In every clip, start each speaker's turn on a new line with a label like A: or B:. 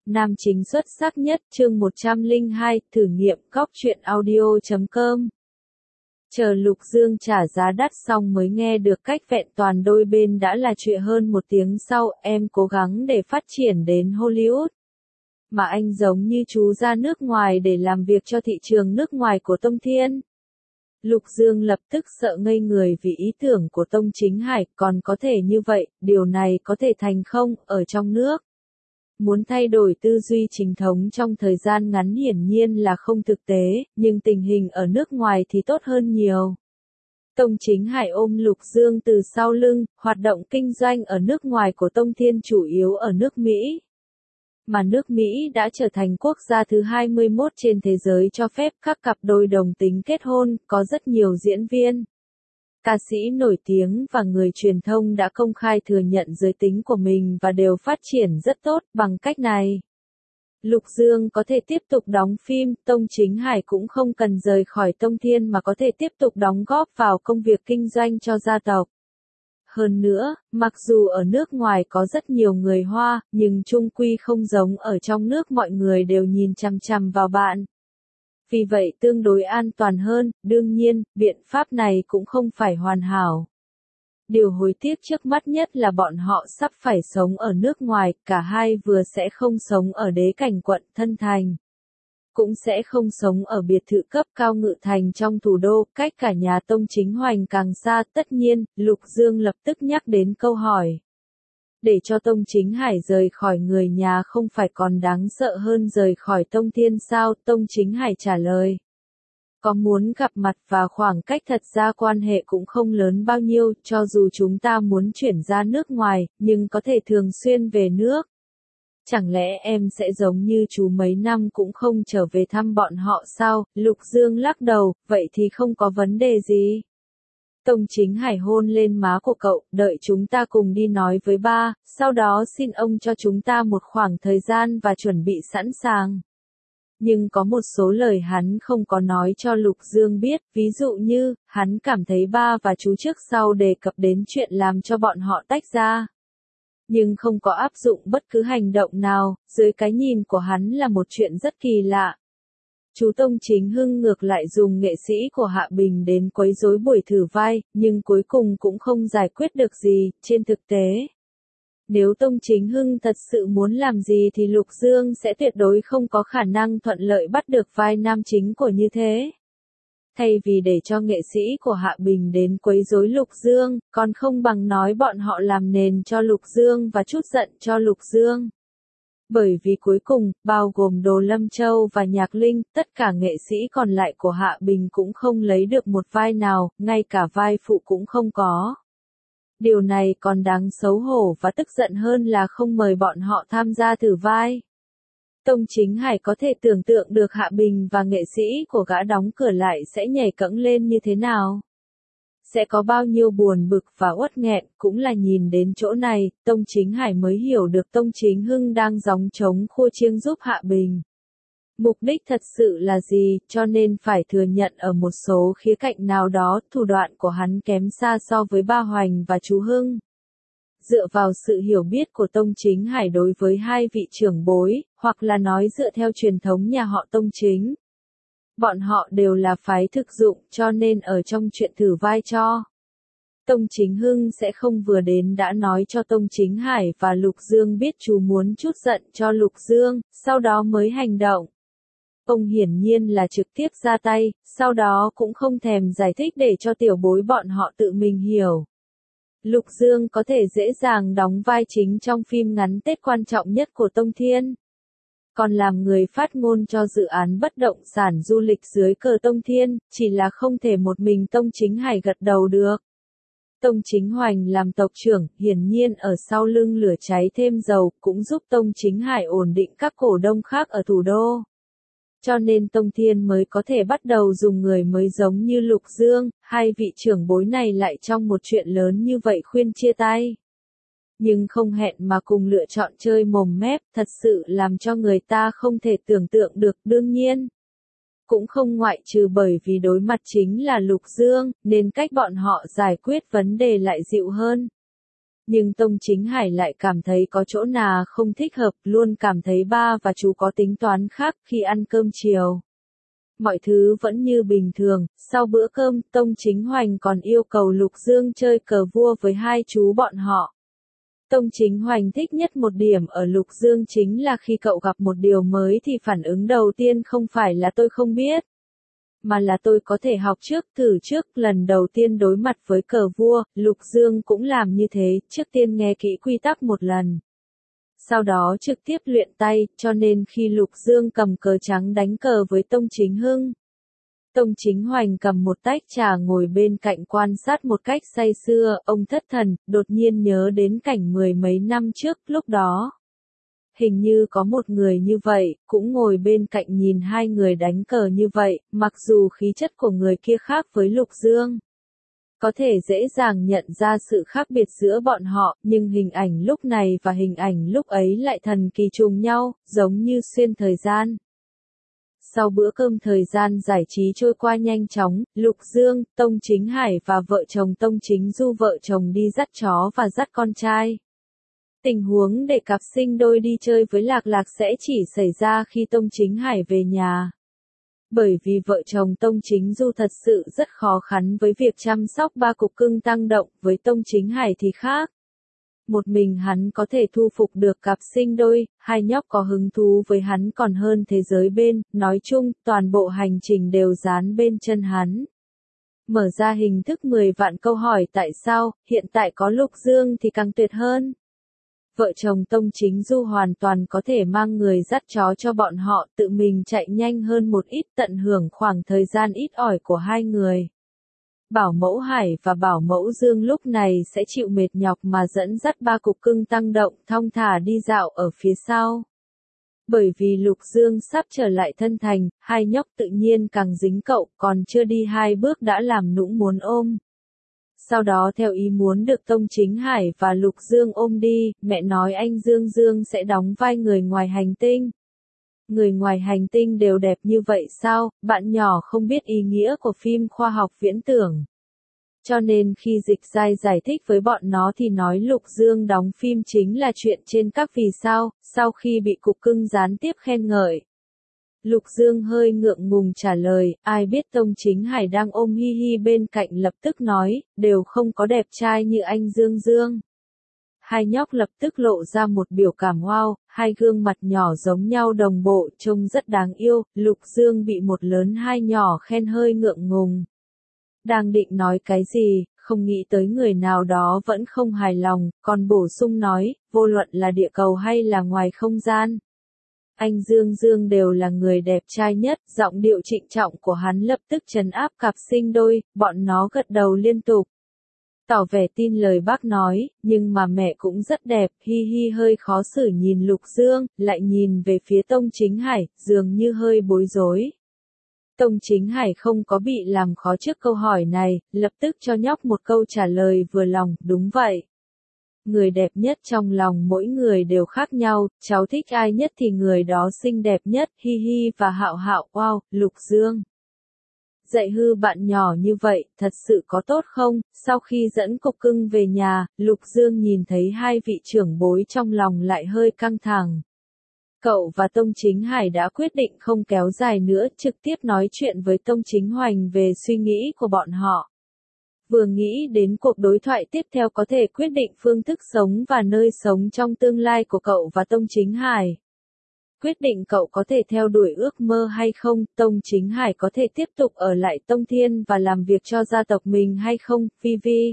A: Nam chính xuất sắc nhất, chương 102, thử nghiệm, góc truyện audio.com. Chờ Lục Dương trả giá đắt xong mới nghe được cách vẹn toàn đôi bên đã là chuyện hơn một tiếng sau, em cố gắng để phát triển đến Hollywood. Mà anh giống như chú ra nước ngoài để làm việc cho thị trường nước ngoài của Tông Thiên. Lục Dương lập tức sợ ngây người vì ý tưởng của Tông Chính Hải, còn có thể như vậy, điều này có thể thành không, ở trong nước. Muốn thay đổi tư duy chính thống trong thời gian ngắn hiển nhiên là không thực tế, nhưng tình hình ở nước ngoài thì tốt hơn nhiều. Tông Chính Hải ôm Lục Dương từ sau lưng, hoạt động kinh doanh ở nước ngoài của Tông Thiên chủ yếu ở nước Mỹ. Mà nước Mỹ đã trở thành quốc gia thứ 21 trên thế giới cho phép các cặp đôi đồng tính kết hôn, có rất nhiều diễn viên, ca sĩ nổi tiếng và người truyền thông đã công khai thừa nhận giới tính của mình và đều phát triển rất tốt bằng cách này. Lục Dương có thể tiếp tục đóng phim, Tông Chính Hải cũng không cần rời khỏi Tông Thiên mà có thể tiếp tục đóng góp vào công việc kinh doanh cho gia tộc. Hơn nữa, mặc dù ở nước ngoài có rất nhiều người Hoa, nhưng chung quy không giống ở trong nước mọi người đều nhìn chằm chằm vào bạn. Vì vậy tương đối an toàn hơn, đương nhiên, biện pháp này cũng không phải hoàn hảo. Điều hối tiếc trước mắt nhất là bọn họ sắp phải sống ở nước ngoài, cả hai vừa sẽ không sống ở đế cảnh quận Thân Thành. Cũng sẽ không sống ở biệt thự cấp cao Ngự Thành trong thủ đô, cách cả nhà Tông Chính Hoành càng xa. Tất nhiên, Lục Dương lập tức nhắc đến câu hỏi. Để cho Tông Chính Hải rời khỏi người nhà không phải còn đáng sợ hơn rời khỏi Tông Thiên sao? Tông Chính Hải trả lời. Có muốn gặp mặt và khoảng cách thật ra quan hệ cũng không lớn bao nhiêu, cho dù chúng ta muốn chuyển ra nước ngoài, nhưng có thể thường xuyên về nước. Chẳng lẽ em sẽ giống như chú mấy năm cũng không trở về thăm bọn họ sao? Lục Dương lắc đầu, vậy thì không có vấn đề gì. Tông Chính Hải hôn lên má của cậu, đợi chúng ta cùng đi nói với ba, sau đó xin ông cho chúng ta một khoảng thời gian và chuẩn bị sẵn sàng. Nhưng có một số lời hắn không có nói cho Lục Dương biết, ví dụ như, hắn cảm thấy ba và chú trước sau đề cập đến chuyện làm cho bọn họ tách ra. Nhưng không có áp dụng bất cứ hành động nào, dưới cái nhìn của hắn là một chuyện rất kỳ lạ. Chú Tông Chính Hưng ngược lại dùng nghệ sĩ của Hạ Bình đến quấy rối buổi thử vai, nhưng cuối cùng cũng không giải quyết được gì, trên thực tế. Nếu Tông Chính Hưng thật sự muốn làm gì thì Lục Dương sẽ tuyệt đối không có khả năng thuận lợi bắt được vai nam chính của như thế. Thay vì để cho nghệ sĩ của Hạ Bình đến quấy rối Lục Dương, còn không bằng nói bọn họ làm nền cho Lục Dương và chút giận cho Lục Dương. Bởi vì cuối cùng, bao gồm Đồ Lâm Châu và Nhạc Linh, tất cả nghệ sĩ còn lại của Hạ Bình cũng không lấy được một vai nào, ngay cả vai phụ cũng không có. Điều này còn đáng xấu hổ và tức giận hơn là không mời bọn họ tham gia thử vai. Tông Chính Hải có thể tưởng tượng được Hạ Bình và nghệ sĩ của gã đóng cửa lại sẽ nhảy cẫng lên như thế nào. Sẽ có bao nhiêu buồn bực và uất nghẹn, cũng là nhìn đến chỗ này, Tông Chính Hải mới hiểu được Tông Chính Hưng đang gióng trống khua chiêng giúp Hạ Bình. Mục đích thật sự là gì, cho nên phải thừa nhận ở một số khía cạnh nào đó, thủ đoạn của hắn kém xa so với ba Hoành và chú Hưng. Dựa vào sự hiểu biết của Tông Chính Hải đối với hai vị trưởng bối, hoặc là nói dựa theo truyền thống nhà họ Tông Chính. Bọn họ đều là phái thực dụng, cho nên ở trong chuyện thử vai cho. Tông Chính Hưng sẽ không vừa đến đã nói cho Tông Chính Hải và Lục Dương biết chú muốn chút giận cho Lục Dương, sau đó mới hành động. Ông hiển nhiên là trực tiếp ra tay, sau đó cũng không thèm giải thích để cho tiểu bối bọn họ tự mình hiểu. Lục Dương có thể dễ dàng đóng vai chính trong phim ngắn Tết quan trọng nhất của Tông Thiên. Còn làm người phát ngôn cho dự án bất động sản du lịch dưới cờ Tông Thiên, chỉ là không thể một mình Tông Chính Hải gật đầu được. Tông Chính Hoành làm tộc trưởng, hiển nhiên ở sau lưng lửa cháy thêm dầu, cũng giúp Tông Chính Hải ổn định các cổ đông khác ở thủ đô. Cho nên Tông Thiên mới có thể bắt đầu dùng người mới giống như Lục Dương, hai vị trưởng bối này lại trong một chuyện lớn như vậy khuyên chia tay. Nhưng không hẹn mà cùng lựa chọn chơi mồm mép, thật sự làm cho người ta không thể tưởng tượng được. Đương nhiên, cũng không ngoại trừ bởi vì đối mặt chính là Lục Dương, nên cách bọn họ giải quyết vấn đề lại dịu hơn. Nhưng Tông Chính Hải lại cảm thấy có chỗ nào không thích hợp, luôn cảm thấy ba và chú có tính toán khác khi ăn cơm chiều. Mọi thứ vẫn như bình thường, sau bữa cơm, Tông Chính Hoành còn yêu cầu Lục Dương chơi cờ vua với hai chú bọn họ. Tông Chính Hoành thích nhất một điểm ở Lục Dương chính là khi cậu gặp một điều mới thì phản ứng đầu tiên không phải là tôi không biết, mà là tôi có thể học trước, thử trước. Lần đầu tiên đối mặt với cờ vua, Lục Dương cũng làm như thế, trước tiên nghe kỹ quy tắc một lần. Sau đó trực tiếp luyện tay, cho nên khi Lục Dương cầm cờ trắng đánh cờ với Tông Chính Hưng, Tông Chính Hoành cầm một tách trà ngồi bên cạnh quan sát một cách say sưa, ông thất thần, đột nhiên nhớ đến cảnh mười mấy năm trước, lúc đó. Hình như có một người như vậy, cũng ngồi bên cạnh nhìn hai người đánh cờ như vậy, mặc dù khí chất của người kia khác với Lục Dương. Có thể dễ dàng nhận ra sự khác biệt giữa bọn họ, nhưng hình ảnh lúc này và hình ảnh lúc ấy lại thần kỳ trùng nhau, giống như xuyên thời gian. Sau bữa cơm thời gian giải trí trôi qua nhanh chóng, Lục Dương, Tông Chính Hải và vợ chồng Tông Chính Du vợ chồng đi dắt chó và dắt con trai. Tình huống để cặp sinh đôi đi chơi với Lạc Lạc sẽ chỉ xảy ra khi Tông Chính Hải về nhà. Bởi vì vợ chồng Tông Chính Du thật sự rất khó khăn với việc chăm sóc ba cục cưng tăng động, với Tông Chính Hải thì khác. Một mình hắn có thể thu phục được cặp sinh đôi, hai nhóc có hứng thú với hắn còn hơn thế giới bên, nói chung, toàn bộ hành trình đều dán bên chân hắn. Mở ra hình thức 10 vạn câu hỏi tại sao, hiện tại có Lục Dương thì càng tuyệt hơn. Vợ chồng Tông Chính Du hoàn toàn có thể mang người dắt chó cho bọn họ, tự mình chạy nhanh hơn một ít, tận hưởng khoảng thời gian ít ỏi của hai người. Bảo mẫu Hải và bảo mẫu Dương lúc này sẽ chịu mệt nhọc mà dẫn dắt ba cục cưng tăng động thong thả đi dạo ở phía sau. Bởi vì Lục Dương sắp trở lại thân thành, hai nhóc tự nhiên càng dính cậu, còn chưa đi hai bước đã làm nũng muốn ôm. Sau đó theo ý muốn được Tông Chính Hải và Lục Dương ôm đi, mẹ nói anh Dương sẽ đóng vai người ngoài hành tinh. Người ngoài hành tinh đều đẹp như vậy sao, bạn nhỏ không biết ý nghĩa của phim khoa học viễn tưởng. Cho nên khi Dịch Giai giải thích với bọn nó thì nói Lục Dương đóng phim chính là chuyện trên các vì sao, sau khi bị cục cưng gián tiếp khen ngợi. Lục Dương hơi ngượng ngùng trả lời, ai biết Tông Chính Hải đang ôm hi hi bên cạnh lập tức nói, đều không có đẹp trai như anh Dương. Hai nhóc lập tức lộ ra một biểu cảm wow, hai gương mặt nhỏ giống nhau đồng bộ, trông rất đáng yêu. Lục Dương bị một lớn hai nhỏ khen hơi ngượng ngùng. Đang định nói cái gì, không nghĩ tới người nào đó vẫn không hài lòng, còn bổ sung nói, vô luận là địa cầu hay là ngoài không gian. Anh Dương đều là người đẹp trai nhất, giọng điệu trịnh trọng của hắn lập tức trấn áp cặp sinh đôi, bọn nó gật đầu liên tục. Tỏ vẻ tin lời bác nói, nhưng mà mẹ cũng rất đẹp, hi hi hơi khó xử nhìn Lục Dương, lại nhìn về phía Tông Chính Hải, dường như hơi bối rối. Tông Chính Hải không có bị làm khó trước câu hỏi này, lập tức cho nhóc một câu trả lời vừa lòng, đúng vậy. Người đẹp nhất trong lòng mỗi người đều khác nhau, cháu thích ai nhất thì người đó xinh đẹp nhất, hi hi và hạo, wow, Lục Dương. Dạy hư bạn nhỏ như vậy, thật sự có tốt không? Sau khi dẫn cục cưng về nhà, Lục Dương nhìn thấy hai vị trưởng bối trong lòng lại hơi căng thẳng. Cậu và Tông Chính Hải đã quyết định không kéo dài nữa, trực tiếp nói chuyện với Tông Chính Hoành về suy nghĩ của bọn họ. Vừa nghĩ đến cuộc đối thoại tiếp theo có thể quyết định phương thức sống và nơi sống trong tương lai của cậu và Tông Chính Hải. Quyết định cậu có thể theo đuổi ước mơ hay không, Tông Chính Hải có thể tiếp tục ở lại Tông Thiên và làm việc cho gia tộc mình hay không, Phi.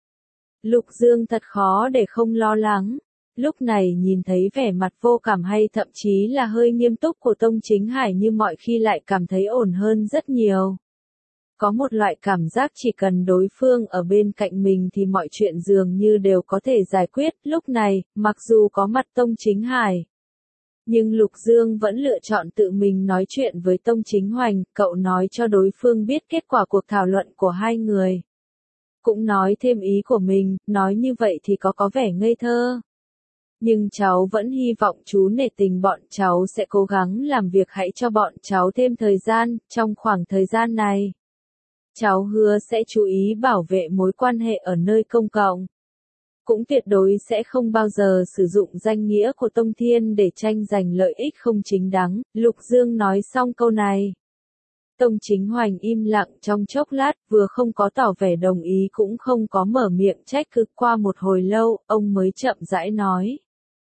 A: Lục Dương thật khó để không lo lắng. Lúc này nhìn thấy vẻ mặt vô cảm hay thậm chí là hơi nghiêm túc của Tông Chính Hải như mọi khi lại cảm thấy ổn hơn rất nhiều. Có một loại cảm giác chỉ cần đối phương ở bên cạnh mình thì mọi chuyện dường như đều có thể giải quyết. Lúc này, mặc dù có mặt Tông Chính Hải, nhưng Lục Dương vẫn lựa chọn tự mình nói chuyện với Tông Chính Hoành, cậu nói cho đối phương biết kết quả cuộc thảo luận của hai người. Cũng nói thêm ý của mình, nói như vậy thì có vẻ ngây thơ. Nhưng cháu vẫn hy vọng chú nể tình bọn cháu sẽ cố gắng làm việc, hãy cho bọn cháu thêm thời gian, trong khoảng thời gian này. Cháu hứa sẽ chú ý bảo vệ mối quan hệ ở nơi công cộng. cũng tuyệt đối sẽ không bao giờ sử dụng danh nghĩa của Tông Thiên để tranh giành lợi ích không chính đáng. Lục Dương nói xong câu này. Tông Chính Hoành im lặng trong chốc lát, vừa không có tỏ vẻ đồng ý cũng không có mở miệng trách cứ. Qua một hồi lâu, ông mới chậm rãi nói.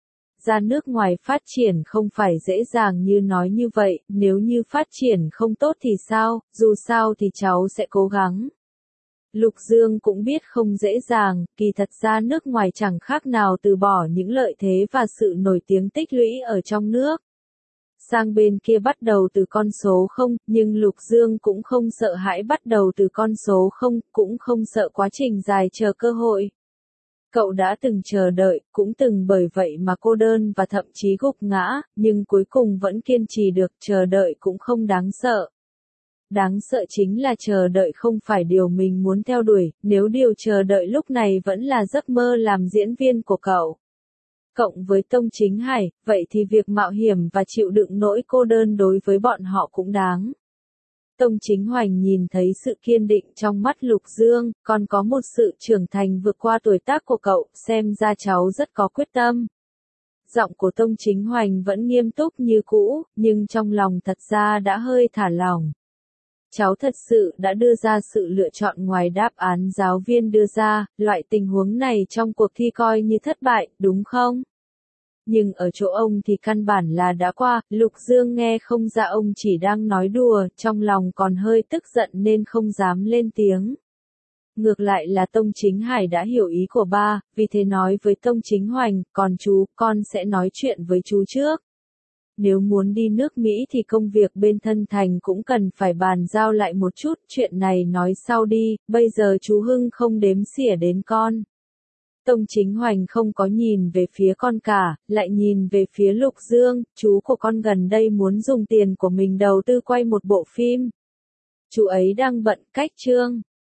A: Ra nước ngoài phát triển không phải dễ dàng như nói như vậy, nếu như phát triển không tốt thì sao, dù sao thì cháu sẽ cố gắng. Lục Dương cũng biết không dễ dàng, kỳ thật ra nước ngoài chẳng khác nào từ bỏ những lợi thế và sự nổi tiếng tích lũy ở trong nước. Sang bên kia bắt đầu từ con số 0, nhưng Lục Dương cũng không sợ hãi bắt đầu từ con số 0, cũng không sợ quá trình dài chờ cơ hội. Cậu đã từng chờ đợi, cũng từng bởi vậy mà cô đơn và thậm chí gục ngã, nhưng cuối cùng vẫn kiên trì được. Chờ đợi cũng không đáng sợ. Đáng sợ chính là chờ đợi không phải điều mình muốn theo đuổi, nếu điều chờ đợi lúc này vẫn là giấc mơ làm diễn viên của cậu. Cộng với Tông Chính Hải, vậy thì việc mạo hiểm và chịu đựng nỗi cô đơn đối với bọn họ cũng đáng. Tông Chính Hoành nhìn thấy sự kiên định trong mắt Lục Dương, còn có một sự trưởng thành vượt qua tuổi tác của cậu, xem ra cháu rất có quyết tâm. Giọng của Tông Chính Hoành vẫn nghiêm túc như cũ, nhưng trong lòng thật ra đã hơi thả lỏng. Cháu thật sự đã đưa ra sự lựa chọn ngoài đáp án giáo viên đưa ra, loại tình huống này trong cuộc thi coi như thất bại, đúng không? Nhưng ở chỗ ông thì căn bản là đã qua. Lục Dương nghe không ra ông chỉ đang nói đùa, trong lòng còn hơi tức giận nên không dám lên tiếng. Ngược lại là Tông Chính Hải đã hiểu ý của ba, vì thế nói với Tông Chính Hoành, còn chú, con sẽ nói chuyện với chú trước. Nếu muốn đi nước Mỹ thì công việc bên Thân Thành cũng cần phải bàn giao lại một chút, chuyện này nói sau đi, bây giờ chú Hưng không đếm xỉa đến con. Tông Chính Hoành không có nhìn về phía con cả, lại nhìn về phía Lục Dương, chú của con gần đây muốn dùng tiền của mình đầu tư quay một bộ phim. Chú ấy đang bận cách chương.